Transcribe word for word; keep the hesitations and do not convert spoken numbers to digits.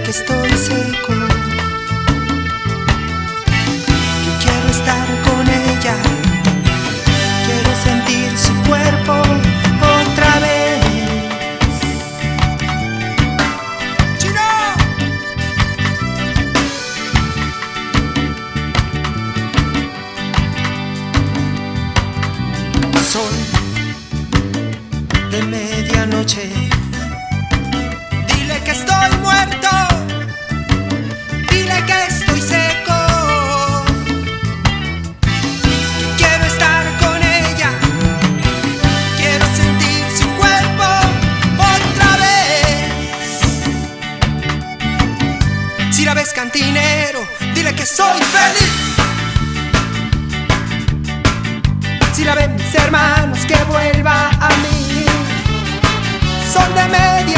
que estoy seco, que quiero estar con ella, quiero sentir su cuerpo otra vez. ¡Chino! Sol de medianoche, dile que estoy muerto, dile que estoy seco, que quiero estar con ella, quiero sentir su cuerpo otra vez. Si la ves cantinero, dile que soy feliz. Si la ven mis hermanos, que vuelva a mí. Son de media